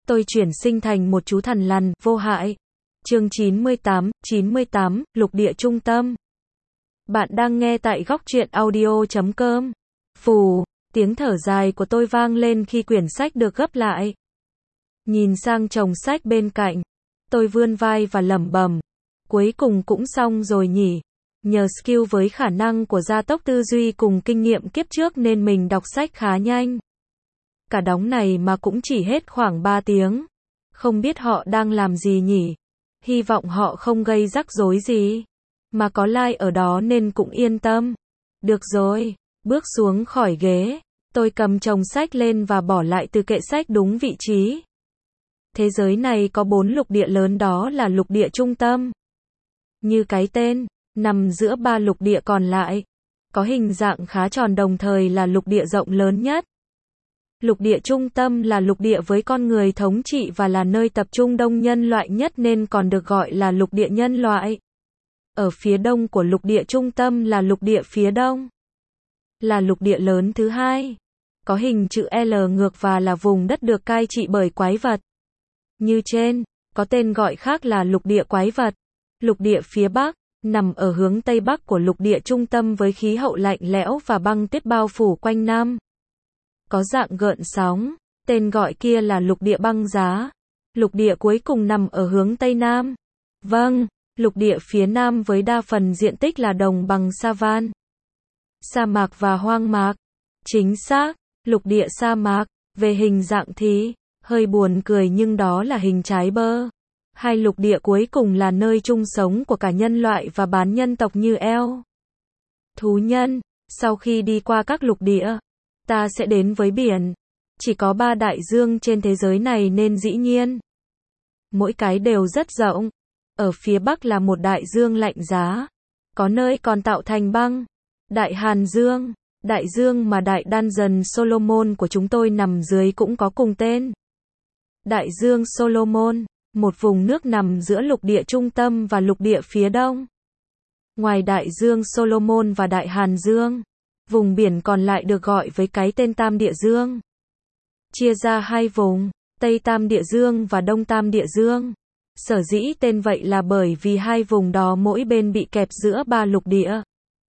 tôi chuyển sinh thành một chú thằn lằn, vô hại. Chương 98, Lục địa trung tâm. Bạn đang nghe tại góc truyện audio.com. Phù, tiếng thở dài của tôi vang lên khi quyển sách được gấp lại. Nhìn sang chồng sách bên cạnh, tôi vươn vai và lẩm bẩm, cuối cùng cũng xong rồi nhỉ. Nhờ skill với khả năng của gia tốc tư duy cùng kinh nghiệm kiếp trước nên mình đọc sách khá nhanh. Cả đống này mà cũng chỉ hết khoảng 3 tiếng. Không biết họ đang làm gì nhỉ? Hy vọng họ không gây rắc rối gì. Mà có like ở đó nên cũng yên tâm. Được rồi, bước xuống khỏi ghế. Tôi cầm chồng sách lên và bỏ lại từ kệ sách đúng vị trí. Thế giới này có 4 lục địa lớn, đó là lục địa trung tâm. Như cái tên, nằm giữa 3 lục địa còn lại. Có hình dạng khá tròn, đồng thời là lục địa rộng lớn nhất. Lục địa trung tâm là lục địa với con người thống trị và là nơi tập trung đông nhân loại nhất nên còn được gọi là lục địa nhân loại. Ở phía đông của lục địa trung tâm là lục địa phía đông. Là lục địa lớn thứ hai. Có hình chữ L ngược và là vùng đất được cai trị bởi quái vật. Như trên, có tên gọi khác là lục địa quái vật. Lục địa phía bắc, nằm ở hướng tây bắc của lục địa trung tâm với khí hậu lạnh lẽo và băng tuyết bao phủ quanh năm. Có dạng gợn sóng, tên gọi kia là lục địa băng giá. Lục địa cuối cùng nằm ở hướng tây nam. Vâng, lục địa phía nam với đa phần diện tích là đồng bằng savan, sa mạc và hoang mạc. Chính xác, lục địa sa mạc. Về hình dạng thì hơi buồn cười nhưng đó là hình trái bơ. Hai lục địa cuối cùng là nơi chung sống của cả nhân loại và bán nhân tộc như eo, thú nhân. Sau khi đi qua các lục địa, ta sẽ đến với biển. Chỉ có 3 đại dương trên thế giới này nên dĩ nhiên mỗi cái đều rất rộng. Ở phía bắc là một đại dương lạnh giá, có nơi còn tạo thành băng. Đại Hàn Dương, đại dương mà đại Dungeon Solomon của chúng tôi nằm dưới cũng có cùng tên. Đại dương Solomon, một vùng nước nằm giữa lục địa trung tâm và lục địa phía đông. Ngoài đại dương Solomon và đại Hàn Dương, vùng biển còn lại được gọi với cái tên Tam Địa Dương. Chia ra hai vùng, Tây Tam Địa Dương và Đông Tam Địa Dương. Sở dĩ tên vậy là bởi vì hai vùng đó mỗi bên bị kẹp giữa 3 lục địa.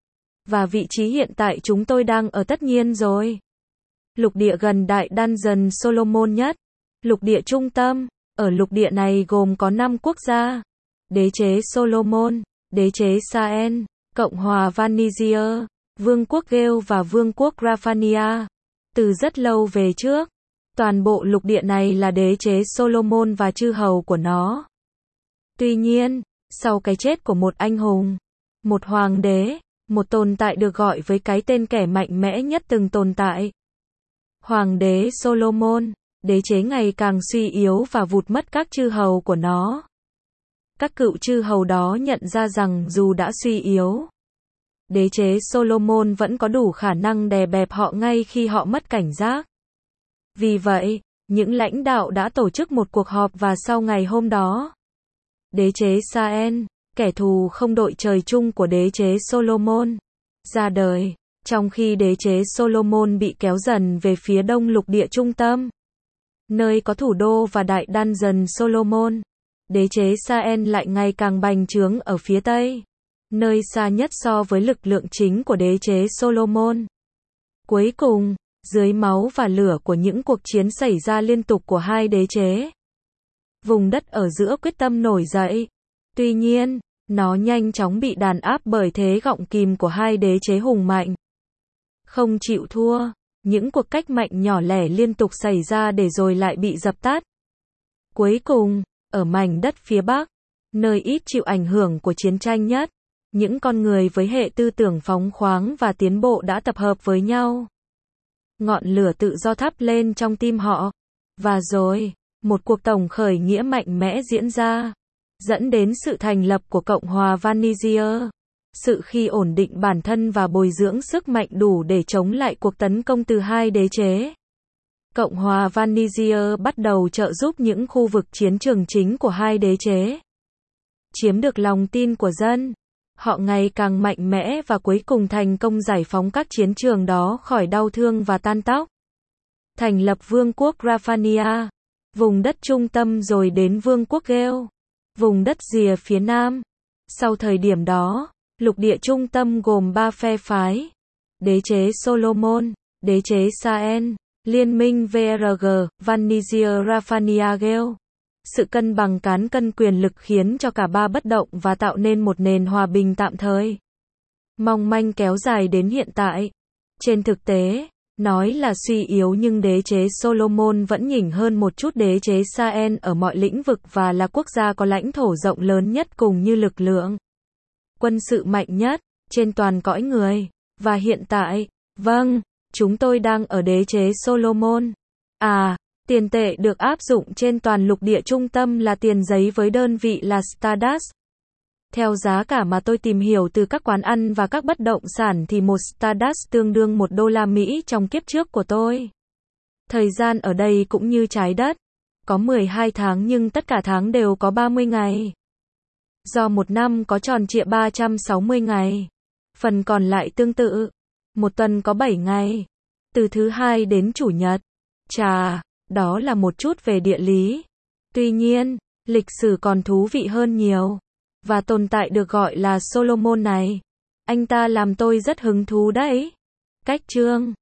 Và vị trí hiện tại chúng tôi đang ở tất nhiên rồi. Lục địa gần đại Dungeon Solomon nhất. Lục địa trung tâm. Ở lục địa này gồm có 5 quốc gia. Đế chế Solomon, đế chế Saen, Cộng hòa Vanisia, Vương quốc Gale và Vương quốc Grafania. Từ rất lâu về trước, toàn bộ lục địa này là đế chế Solomon và chư hầu của nó. Tuy nhiên, sau cái chết của một anh hùng, một hoàng đế, một tồn tại được gọi với cái tên kẻ mạnh mẽ nhất từng tồn tại, Hoàng đế Solomon, đế chế ngày càng suy yếu và vụt mất các chư hầu của nó. Các cựu chư hầu đó nhận ra rằng dù đã suy yếu, đế chế Solomon vẫn có đủ khả năng đè bẹp họ ngay khi họ mất cảnh giác. Vì vậy, những lãnh đạo đã tổ chức một cuộc họp và sau ngày hôm đó, đế chế Saen, kẻ thù không đội trời chung của đế chế Solomon, ra đời. Trong khi đế chế Solomon bị kéo dần về phía đông lục địa trung tâm, nơi có thủ đô và đại Dungeon Solomon, đế chế Saen lại ngày càng bành trướng ở phía tây, nơi xa nhất so với lực lượng chính của đế chế Solomon. Cuối cùng, dưới máu và lửa của những cuộc chiến xảy ra liên tục của hai đế chế, vùng đất ở giữa quyết tâm nổi dậy. Tuy nhiên, nó nhanh chóng bị đàn áp bởi thế gọng kìm của hai đế chế hùng mạnh. Không chịu thua, những cuộc cách mạng nhỏ lẻ liên tục xảy ra để rồi lại bị dập tắt. Cuối cùng, ở mảnh đất phía Bắc, nơi ít chịu ảnh hưởng của chiến tranh nhất, những con người với hệ tư tưởng phóng khoáng và tiến bộ đã tập hợp với nhau. Ngọn lửa tự do thắp lên trong tim họ. Và rồi, một cuộc tổng khởi nghĩa mạnh mẽ diễn ra, dẫn đến sự thành lập của Cộng hòa Vanisia. Sự khi ổn định bản thân và bồi dưỡng sức mạnh đủ để chống lại cuộc tấn công từ hai đế chế. Cộng hòa Vanisia bắt đầu trợ giúp những khu vực chiến trường chính của hai đế chế. Chiếm được lòng tin của dân, họ ngày càng mạnh mẽ và cuối cùng thành công giải phóng các chiến trường đó khỏi đau thương và tan tóc. Thành lập Vương quốc Grafania. vùng đất trung tâm rồi đến vương quốc Ghêu, vùng đất rìa phía nam. Sau thời điểm đó, lục địa trung tâm gồm 3 phe phái: đế chế Solomon, đế chế Saen, liên minh VRG, Vanisia Rafania Ghêu. Sự cân bằng cán cân quyền lực khiến cho cả ba bất động và tạo nên một nền hòa bình tạm thời, mong manh kéo dài đến hiện tại. Trên thực tế, nói là suy yếu nhưng đế chế Solomon vẫn nhỉnh hơn một chút đế chế Saen ở mọi lĩnh vực và là quốc gia có lãnh thổ rộng lớn nhất cùng như lực lượng quân sự mạnh nhất trên toàn cõi người. Và hiện tại, vâng, chúng tôi đang ở đế chế Solomon. Tiền tệ được áp dụng trên toàn lục địa trung tâm là tiền giấy với đơn vị là Stardust. Theo giá cả mà tôi tìm hiểu từ các quán ăn và các bất động sản thì một Stardust tương đương $1 trong kiếp trước của tôi. Thời gian ở đây cũng như trái đất, có 12 tháng nhưng tất cả tháng đều có 30 ngày. Do một năm có tròn trịa 360 ngày. Phần còn lại tương tự. Một tuần có 7 ngày. Từ thứ hai đến chủ nhật. Chà, đó là một chút về địa lý. Tuy nhiên, lịch sử còn thú vị hơn nhiều. Và tồn tại được gọi là Solomon này. Anh ta làm tôi rất hứng thú đấy. Cách chương